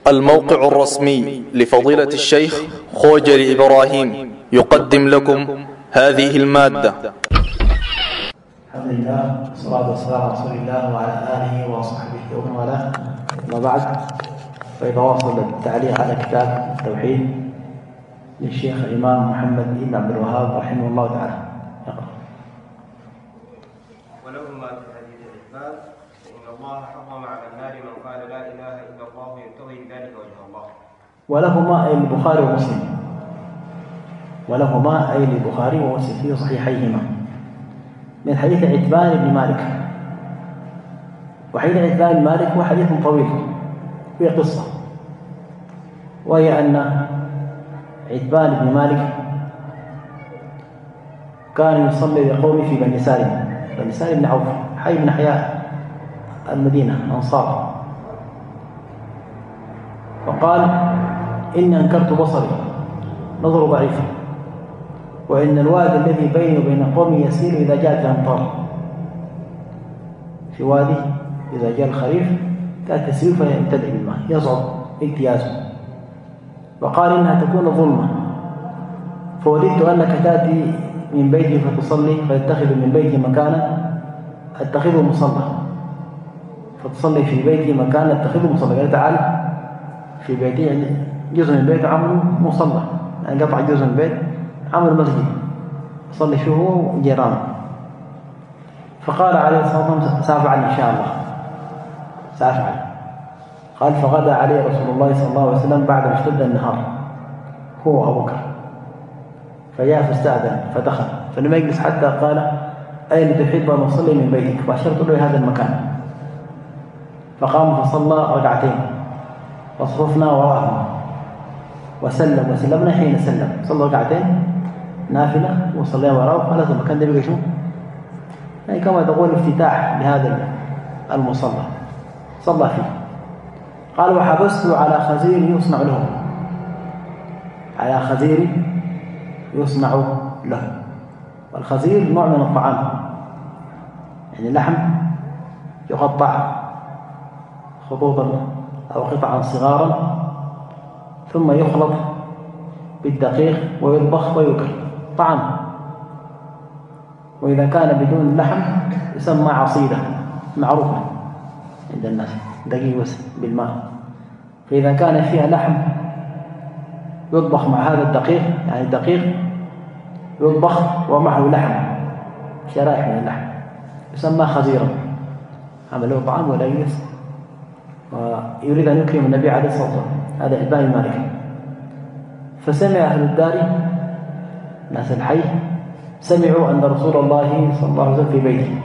الموقع الرسمي لفضيلة الشيخ خوجل إبراهيم يقدم لكم هذه المادة. الحمد لله والصلاة والسلام على رسول الله وعلى آله وصحبه ومن والاه. أما بعد، فإذا واصل التعليق على كتاب التوحيد للشيخ الإمام محمد بن عبد الوهاب رحمه الله تعالى. ولهما في حديث الإثبات إن الله حرم على النار من قال لا إله إلا الله يبتغي بذلك وجه الله. ولهما أي البخاري ومسلم، ولهما أي البخاري ومسلم في صحيحيهما من حديث عتبان بن مالك. وحديث عتبان بن مالك هو حديث طويل فيه قصة، وهي أن عتبان بن مالك كان يصلي لقومه في بني سالم بن عوف، حي من أحياء المدينة أنصار، فقال: إني أنكرت بصري، نظر ضعيف، وإن الوادي الذي بيني وبين قومي يسير إذا جاءت الأمطار. في وادي إذا جاء الخريف كانت تسير فيمتلئ بالماء، يصعب اجتيازه. وقال: إنها تكون ظلمة، فوددت أنك تأتي من بيتي فتصلي، فيتخذ من بيتي مكانا أتخذه مصلى، فتصلي في بيتي مكانا أتخذه مصلى. قال: تعال في بيتي، يعني جزء من البيت عمل مصلى، يعني قطع جزء من البيت عمل مسجد صلي فيه هو وجيرانه. فقال عليه الصلاة والسلام: سأفعل إن شاء الله، سأفعل. قال: فغدا عليه رسول الله صلى الله عليه وسلم بعد ما اشتد النهار هو أبو بكر، فجاء فاستأذن فدخل، فلما يجلس حتى قال: أين تحب أن أصلي من بيتك؟ فأشرت له هذا المكان، فقام فصلى ركعتين وصففنا وراءه وسلم وسلمنا. حين سلم صلى ركعتين نافلة وصلى وراءه، خلاص المكان ده بقى شو يعني كما تقول افتتاح لهذا المصلى، صلى فيه. قال: وحبسته على خزير يصنع له، على خزير يصنع له. والخزير نوع من الطعام، يعني لحم يقطع خطوطا أو قطعا صغارا ثم يخلط بالدقيق ويطبخ ويؤكل طعام. وإذا كان بدون لحم يسمى عصيدة، معروفة عند الناس، دقيق بس بالماء. فإذا كان فيها لحم يطبخ مع هذا الدقيق، يعني الدقيق يطبخ ومعه لحم، شرائح من اللحم، يسمى خزيرا. عمله طعام ولا يجلس، ويريد أن يكرم النبي عليه الصلاة والسلام. هذا عتبان بن مالك. فسمع أهل الدار، ناس الحي، سمعوا أن رسول الله صلى الله عليه وسلم في بيته،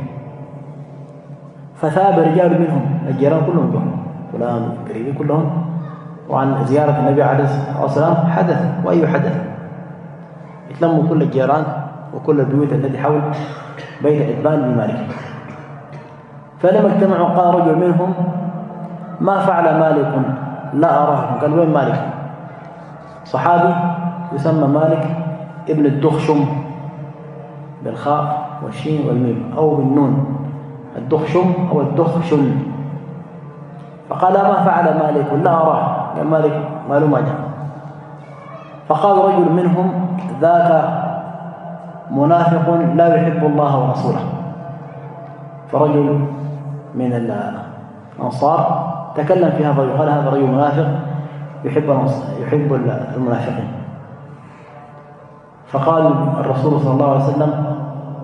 فثاب رجال منهم، الجيران كلهم جم، فلان قريبين كلهم، وعن زيارة النبي عليه الصلاة والسلام حدث، وأي حدث، يتلموا كل الجيران وكل البيوت التي حول بيت عتبان بن مالك. فلما اجتمعوا قال رجل منهم: ما فعل مالك؟ لا أراه. قال: وين مالك؟ صحابي يسمى مالك ابن الدخشم، بالخاء والشين والميم، أو بالنون، الدخشم أو الدخشن. فقال: ما فعل مالك؟ لا أراه. قال: مالك ماله ما جاء. فقال رجل منهم: ذاك منافق لا يحب الله ورسوله. فرجل من الأنصار تكلم في هذا، قال: هذا رجل منافق يحب المنافقين. فقال الرسول صلى الله عليه وسلم: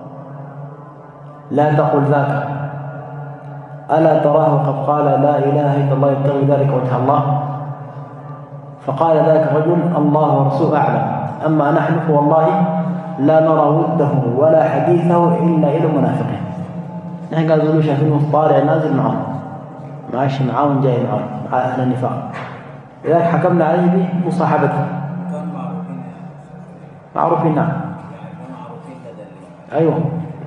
لا تقل ذاك، ألا تراه قد قال لا إله إلا الله يبتغي ذلك وجه الله؟ فقال ذاك الرجل: الله ورسوله أعلم، أما نحن فوالله لا نرى وده ولا حديثه إلا إلى المنافقين. نحن قالوا له شايفين الطالع نازل معهم، ماشي معهم، جاي معهم، مع أهل النفاق، لذلك حكمنا عليه بمصاحبته. معروفين، نعم، أيوه،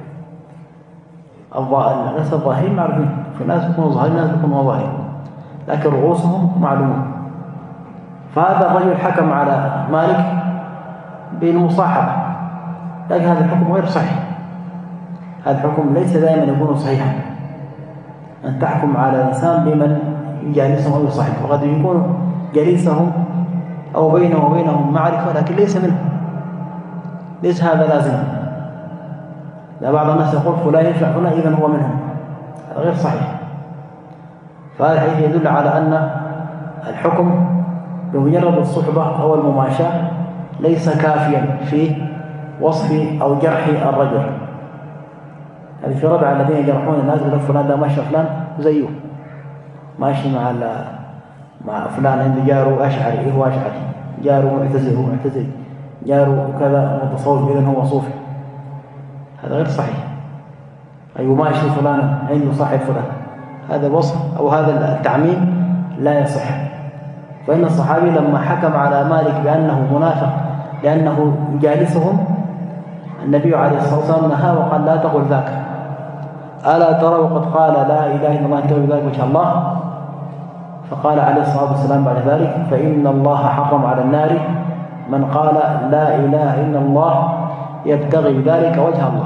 الناس الظاهرين معروفين، في ناس يكونوا ظاهرين، ناس يكونوا ظاهرين، لكن رؤوسهم معلومون. فهذا الرجل حكم على مالك بالمصاحبة، لكن هذا الحكم غير صحيح. هذا الحكم ليس دائما يكون صحيحا، أن تحكم على الإنسان بمن يجالسه أو يصاحبه، وقد يكون جليسهم أو بينه وبينهم معرفة لكن ليس منه، ليس هذا لازم. لا، بعض الناس يقول فلان ينفع فلان إذن هو منهم، هذا غير صحيح. فهذا الحديث يدل على أن الحكم بمجرد الصحبة أو المماشاة ليس كافيا في وصف أو جرح الرجل. هذه في رد على الذين يجرحون الناس، يقول فلان ده ماشي فلان زيه، ماشي مع فلان عنده جاره أشعري هو أشعري، جاره معتزل هو معتزل، جاره كذا متصوف إذن هو صوفي. هذا غير صحيح. أي ماشي فلان عنده صاحب فلان، هذا الوصف أو هذا التعميم لا يصح. فإن الصحابي لما حكم على مالك بأنه منافق لأنه يجالسهم، النبي عليه الصلاة والسلام نهى وقال لا تقل ذاك، ألا ترى وقد قال لا إله إلا الله يبتغي بذلك وجه الله؟ فقال عليه الصلاة والسلام بعد ذلك فإن الله حرم على النار من قال لا إله إلا الله يبتغي بذلك وجه الله.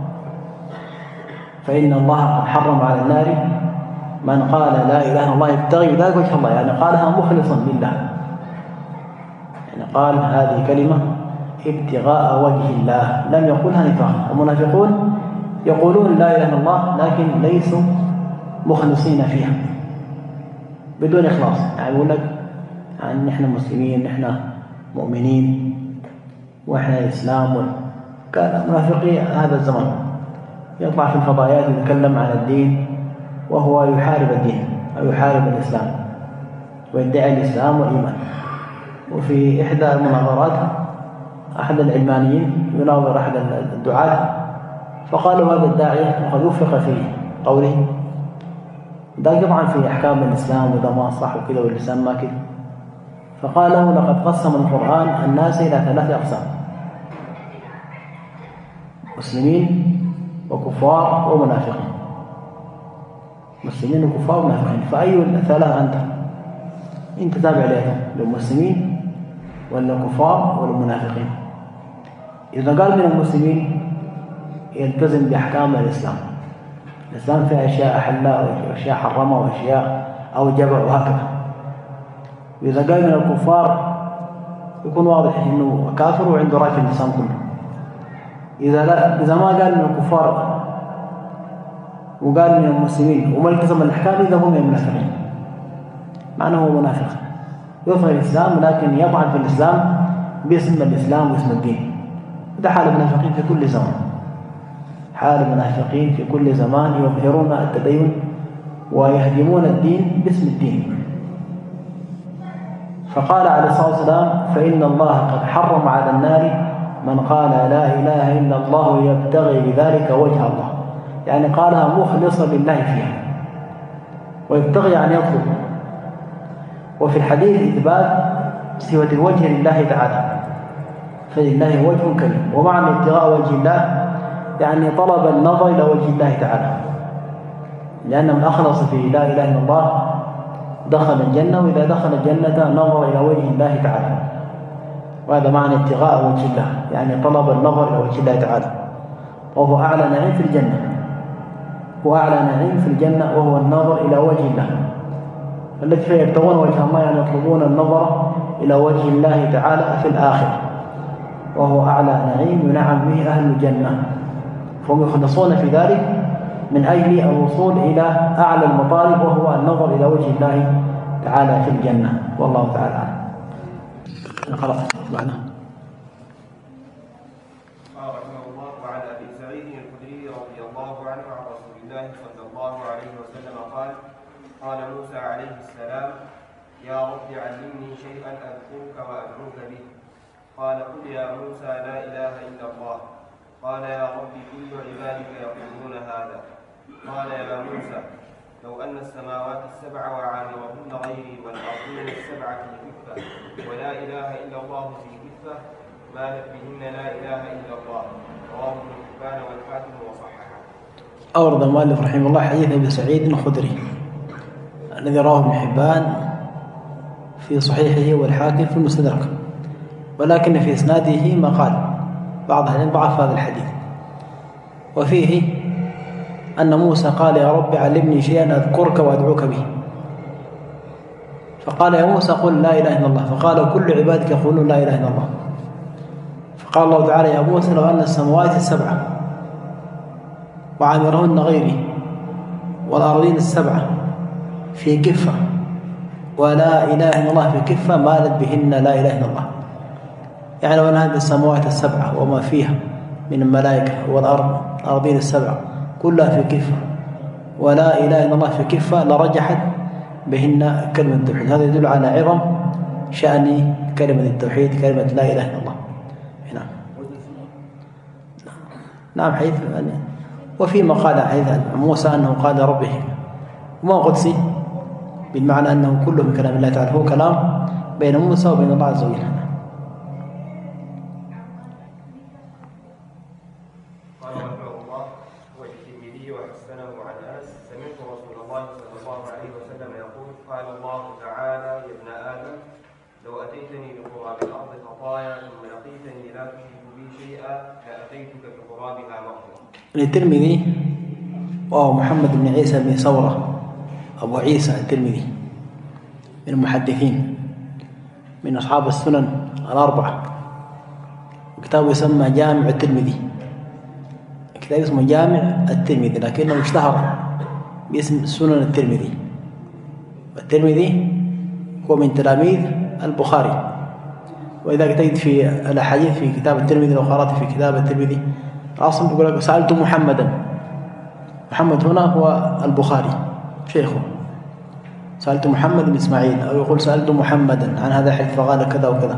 فإن الله قد حرم على النار من قال لا إله إلا الله يبتغي بذلك وجه الله، يعني قالها مخلصا لله، يعني قال هذه كلمة ابتغاء وجه الله، لم يقولها نفاقا. المنافقون يقولون لا إله إلا الله لكن ليسوا مخلصين فيها بدون إخلاص، يعني يقول لك يعني نحن مسلمين، نحن مؤمنين، وإحنا إسلام. كان منافقي هذا الزمان يطلع في الفضائيات يتكلم عن الدين وهو يحارب الدين أو يحارب الإسلام ويدعي الإسلام والإيمان. وفي إحدى المناظرات أحد العلمانيين يناظر أحد الدعاة، فقالوا هذا الداعية وقد وفق في قوله ده طبعا في أحكام الإسلام وده ما صح وكذا والإسلام ما كذا، فقال له لقد قسم القرآن الناس إلى 3 أقسام: مسلمين وكفار ومنافقين. مسلمين وكفار ومنافقين، فأي الثلاثة أنت تابع لهم، للمسلمين ولا كفار ولا منافقين؟ إذا قال من المسلمين يلتزم بأحكام الإسلام، الإسلام فيه أشياء أحلها وأشياء حرمها وأشياء أوجبها وهكذا. وإذا قال من الكفار يكون واضح إنه كافر وعنده رأي في الإسلام كله. إذا ما قال من الكفار وقال من المسلمين وما التزم الأحكام إذا هو من المنافقين، معناه هو منافق يظهر الإسلام لكن يطعن في الإسلام باسم الإسلام واسم الدين. ده حال المنافقين في كل زمان، حال المنافقين في كل زمان يظهرون التدين ويهدمون الدين باسم الدين. فقال عليه الصلاة والسلام فإن الله قد حرم على النار من قال لا إله إلا الله يبتغي بذلك وجه الله، يعني قالها مخلصا لله فيها، ويبتغي أن يطلب. وفي الحديث إثبات صفة الوجه لله تعالى، فلله وجه كريم، ومعنى ابتغاء وجه الله يعني طلب النظر إلى وجه الله تعالى، لأن من أخلص في لا إله إلا الله دخل الجنة، وإذا دخل الجنة نظر إلى وجه الله تعالى، وهذا معنى ابتغاء وجه الله يعني طلب النظر إلى وجه الله تعالى. وهو أعلى نعيم في الجنة، وأعلى نعيم في الجنة وهو النظر إلى وجه الله، التي فيها يبتغون وجه الله يعني يطلبون النظر إلى وجه الله تعالى في الآخرة، وهو أعلى نعيم ينعم به أهل الجنة، فهم يخلصون في ذلك من أجل الوصول إلى أعلى المطالب وهو النظر إلى وجه الله تعالى في الجنة. والله تعالى أعلم. خلاص معنا. قال رحمه الله وعن أبي سعيد الخدري رضي الله عنه عن رسول الله صلى الله عليه وسلم قال قال موسى عليه السلام يا رب علمني شيئا أذكرك وأدعوك به. قال قل يا موسى لا إله إلا الله. قال يا رب كل عبادك يقولون هذا. قال يا موسى لو أن السماوات السبع وعامرهن غيري والأرضين السبع في كفة ولا إله إلا الله في كفة مالت بهن لا إله إلا الله. رواه ابن حبان والحاكم وصححه. أورد المؤلف رحمه الله حديث أبي سعيد الخدري الذي رواه ابن حبان في صحيحه والحاكم في المستدرك، ولكن في إسناده مقال بعض أهل العلم ضعف هذا الحديث، وفيه أن موسى قال يا رب علمني شيئا أذكرك وأدعوك به، فقال يا موسى قل لا إله إلا الله، فقال كل عبادك يقولون لا إله إلا الله. فقال الله تعالى يا موسى لو أن السماوات السبع وعامرهن غيري والأرضين السبع في كفة ولا إله إلا الله في كفة مالت بهن لا إله إلا الله. يعني لو أن هذه السماوات السبع وما فيها من الملائكة والأرضين السبع كلها في كفة ولا إله إلا الله في كفة لرجحت بهن كلمة التوحيد. هذا يدل على عظم شأن كلمة التوحيد، كلمة لا إله إلا الله. نعم نعم. حيث وفيما قال حيث موسى أنه قال ربه وما قدسي، بالمعنى أنه كله من كلام الله تعالى، هو كلام بين موسى وبين الله عز وجل. قال رحمه الله والترمذي وحسنه عن أنس سمعت رسول الله صلى الله عليه وسلم يقول قال الله تعالى يا ابن آدم لو أتيتني بقراب الأرض خطايا ثم لقيتني لا تشرك بي شيئا لأتيتك بقرابها مغفرة. الترمذي وهو محمد بن عيسى بن ثورة أبو عيسى الترمذي من المحدثين من أصحاب السنن الأربعة، وكتابه يسمى جامع الترمذي، كتاب اسمه جامع الترمذي لكنه اشتهر باسم سنن الترمذي. والترمذي هو من تلاميذ البخاري، وإذا تجد في الأحاديث في كتاب الترمذي لو قرأت في كتاب الترمذي الأصل يقول لك سألت محمدا، محمد هنا هو البخاري شيخه، سألت محمد بن إسماعيل، أو يقول سألت محمدا عن هذا الحديث فقال كذا وكذا،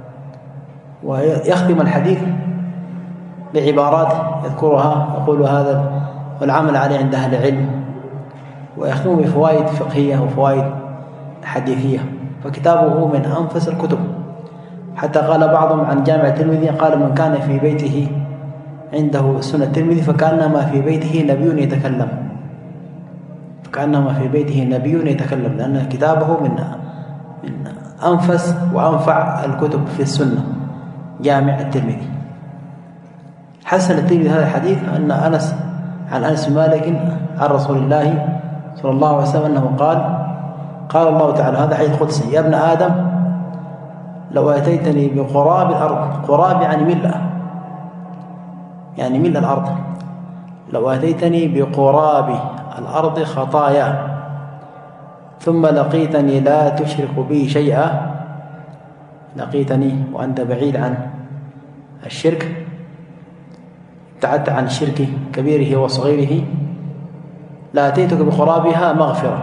ويختم الحديث بعبارات يذكرها يقول هذا والعمل عليه عند أهل العلم، ويختم بفوائد فقهية وفوائد حديثية. فكتابه من أنفس الكتب، حتى قال بعضهم عن جامع الترمذي قال من كان في بيته عنده سنة الترمذي فكأنما في بيته نبي يتكلم، فكأنما في بيته نبي يتكلم، لأن كتابه من أنفس وأنفع الكتب في السنة جامع الترمذي. حسن الترمذي هذا الحديث أن أنس عن أنس مالك عن رسول الله صلى الله عليه وسلم أنه قال الله تعالى هذا حديث قدسي يا ابن آدم لو أتيتني بقراب الأرض، قراب يعني ملء، يعني ملء الأرض، لو أتيتني بقراب الأرض خطايا ثم لقيتني لا تشرك بي شيئا، لقيتني وأنت بعيد عن الشرك، ابتعدت عن الشرك كبيره وصغيره، لأتيتك بقرابها مغفرة،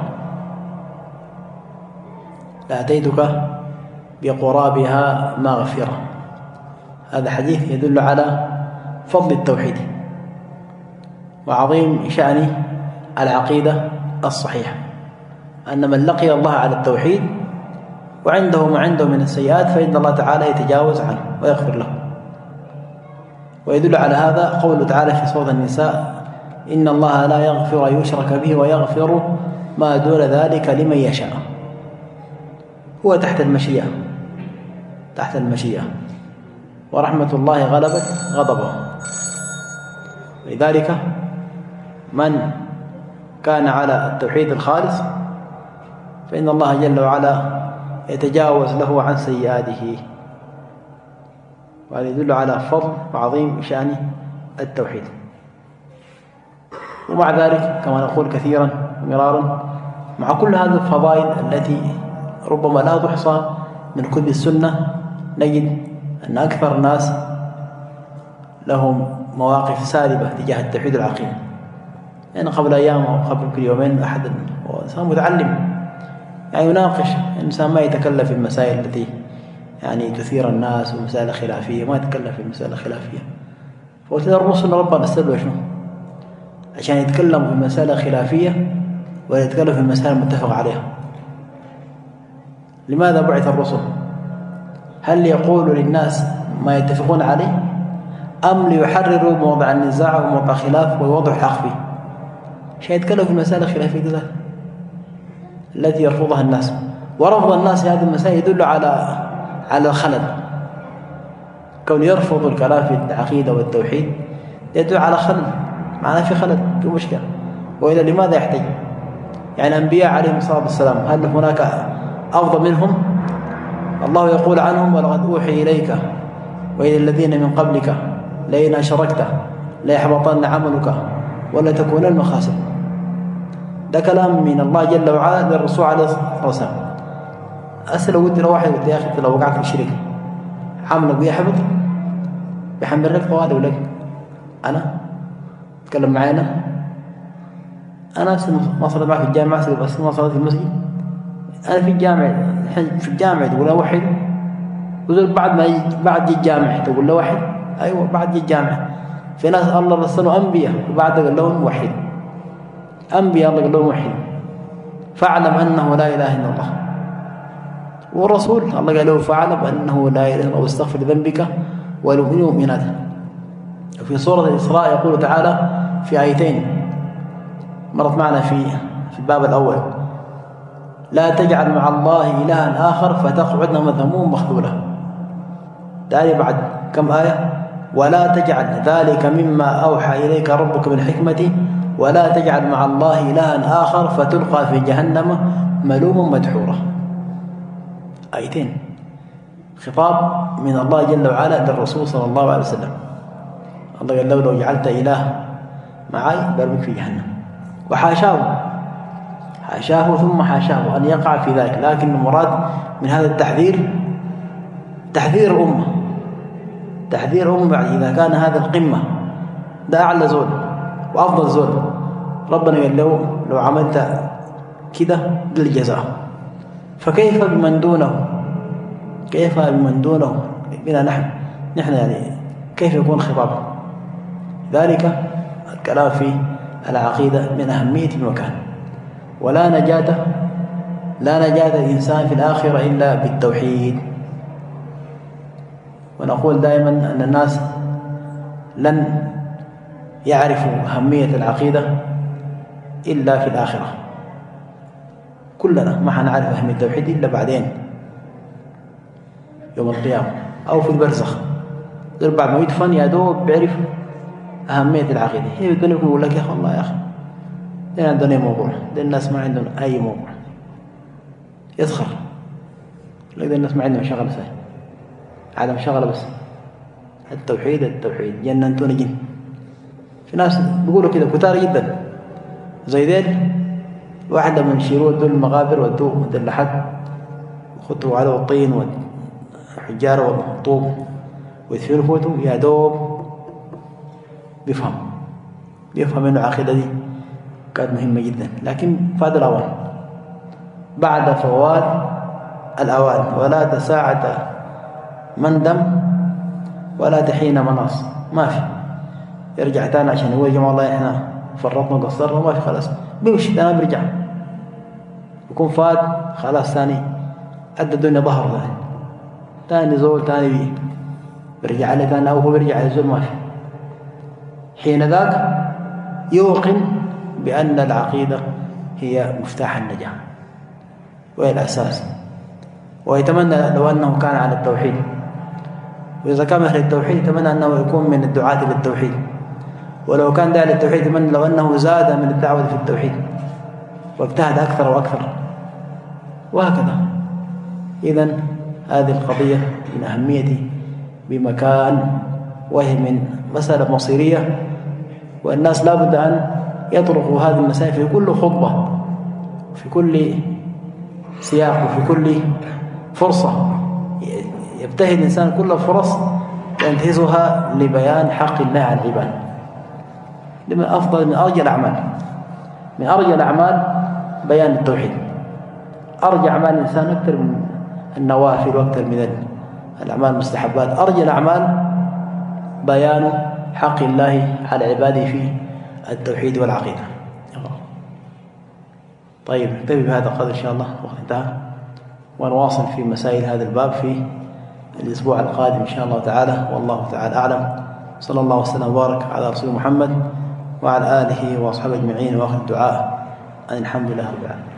لأتيتك بقرابها مغفرة. هذا حديث يدل على فضل التوحيد وعظيم شأن العقيدة الصحيحة، أن من لقي الله على التوحيد وعنده ما عنده من السيئات فإن الله تعالى يتجاوز عنه ويغفر له. ويدل على هذا قوله تعالى في سورة النساء إن الله لا يغفر أن يشرك به ويغفر ما دون ذلك لمن يشاء. هو تحت المشيئة، تحت المشيئة، ورحمة الله غلبت غضبه. لذلك من كان على التوحيد الخالص فإن الله جل وعلا يتجاوز له عن سيئاته، وهذا يدل على فضل وعظيم شأن التوحيد. ومع ذلك كما نقول كثيرا ومرارا مع كل هذه الفضائل التي ربما لا تحصى من كتب السنة نجد أن أكثر الناس لهم مواقف سالبة تجاه التوحيد العقيدة. يعني قبل أيام أو قبل كل يومين أحد إنسان متعلم يعني يناقش، الإنسان ما يتكلم في المسائل التي يعني تثير الناس ومسائل خلافية، ما يتكلم في المسائل الخلافية. فقلت له الرسل ربنا استدعوا شنو عشان يتكلم في المسائل خلافية ولا يتكلم في المسائل المتفق عليها؟ لماذا بعث الرسل؟ هل ليقولوا للناس ما يتفقون عليه أم ليحرروا موضع النزاع وموضع خلاف ويوضع حق فيه؟ عشان يتكلم في المسائل الخلافية ذات التي يرفضها الناس. ورفض الناس هذه المسائل يدل على الخلل، كون يرفض الكلام في العقيدة والتوحيد يدل على خلل، معناه في خلل، في مشكلة. وإذا لماذا يحتاج؟ يعني الأنبياء عليهم الصلاة والسلام هل هناك أفضل منهم. الله يقول عنهم ولقد أوحي إليك وإلى الذين من قبلك لئن أشركت ليحبطن عملك ولا تكونن من الخاسرين. ده كلام من الله جل وعلا للرسول عليه الصلاة والسلام. أسأل ودي لو واحد قلت يا أخي لو وقعت في الشرك عملك بيحبط بيحمل لك طوالي ولك أنا تكلم معانا أنا ما صليت معك في الجامعة بس ما صليت في المسجد أنا في الجامع تقول له واحد وزول بعد الجامع تقول له واحد أيوة بعد الجامع. في ناس الله رسلوا أنبياء وبعد قال لهم وحيد أنبياء الله قال لهم وحيد فاعلم أنه لا إله إلا الله والرسول الله قال له فاعلم أنه لا إله إلا الله واستغفر ذنبك وللمؤمنات. في سورة الإسراء يقول تعالى في آيتين مرت معنا في الباب الأول لا تجعل مع الله إلها آخر فتقعد مذموما مخذولا. تالي بعد كم آية ولا تجعل ذلك مما أوحى إليك ربك بالحكمة ولا تجعل مع الله إلها آخر فتلقى في جهنم ملوما مدحورا. آيتين خطاب من الله جل وعلا للرسول صلى الله عليه وسلم. الله قال له لو جعلت إله معي برمك في جهنم وحاشاه ثم حاشاه أن يقع في ذلك. لكن المراد من هذا التحذير تحذير الأمة بعد إذا كان هذا القمة ده أعلى زول وأفضل زول ربنا قال له لو عملت كده بالجزاء فكيف بمن دونه بنا نحن يعني كيف يكون خطابه. ذلك الكلام في العقيدة من أهمية المكان. ولا نجاة الإنسان في الآخرة إلا بالتوحيد. ونقول دائما أن الناس لن يعرفوا أهمية العقيدة إلا في الآخرة. كلنا ما حنعرف أهمية التوحيد إلا بعدين يوم القيامة أو في البرزخ. غير بعد ما يدفن يا دوب بيعرف أهمية العقيدة. هي الدنيا يقول لك يا أخي الله يا أخي ده عندنا موضوع ده الناس ما عندهم أي موضوع يسخر لك ده الناس ما عندهم شغلة سهل عدم شغلة بس التوحيد جننتون جن. في ناس بيقولوا كده كتار جدا زي ذيل واحد من يشيلوه ودوا المغابر ودوه اللحد وخطوا على الطين والحجارة والطوب ويدفنوا فوته يا دوب بيفهم انه العقيدة دي كانت مهمة جدا. لكن فات الأوان بعد فوات الأوان ولا تساعة مندم ولا تحين مناص ما في يرجع تاني عشان هو يا جماعة والله احنا فرطنا وقصرنا ما في خلاص بيمشي تاني بيرجع يكون فات خلاص ثاني أدى الدنيا ظهر ثاني زول ثاني بيرجع عليه ثاني أو هو بيرجع على زول ما في. حين ذاك يوقن بأن العقيدة هي مفتاح النجاة وهي الأساس ويتمنى لو أنه كان على التوحيد. وإذا كان أهل التوحيد يتمنى أنه يكون من الدعاة للتوحيد. ولو كان داعي للتوحيد يتمنى لو أنه زاد من الدعوة في التوحيد واجتهد أكثر وأكثر وهكذا. إذن هذه القضية من أهمية بمكان وهي من مسألة مصيرية والناس لا بد أن يطرقوا هذه المسائل في كل خطبة في كل سياق وفي كل فرصة يبتهي الإنسان كل الفرص ينتهزها لبيان حق الله على العباد. لما أفضل من أرجى الأعمال بيان التوحيد. أرجى أعمال الإنسان أكثر من النوافل وأكثر من الأعمال المستحبات. أرجى الأعمال بيان حق الله على عباده في التوحيد والعقيدة. طيب نكتفي بهذا القدر إن شاء الله وقت انتهى ونواصل في مسائل هذا الباب في الأسبوع القادم إن شاء الله تعالى. والله تعالى أعلم. صلى الله وسلم وبارك على رسول محمد وعلى آله وأصحابه أجمعين وآخر الدعاء أن الحمد لله رب العالمين.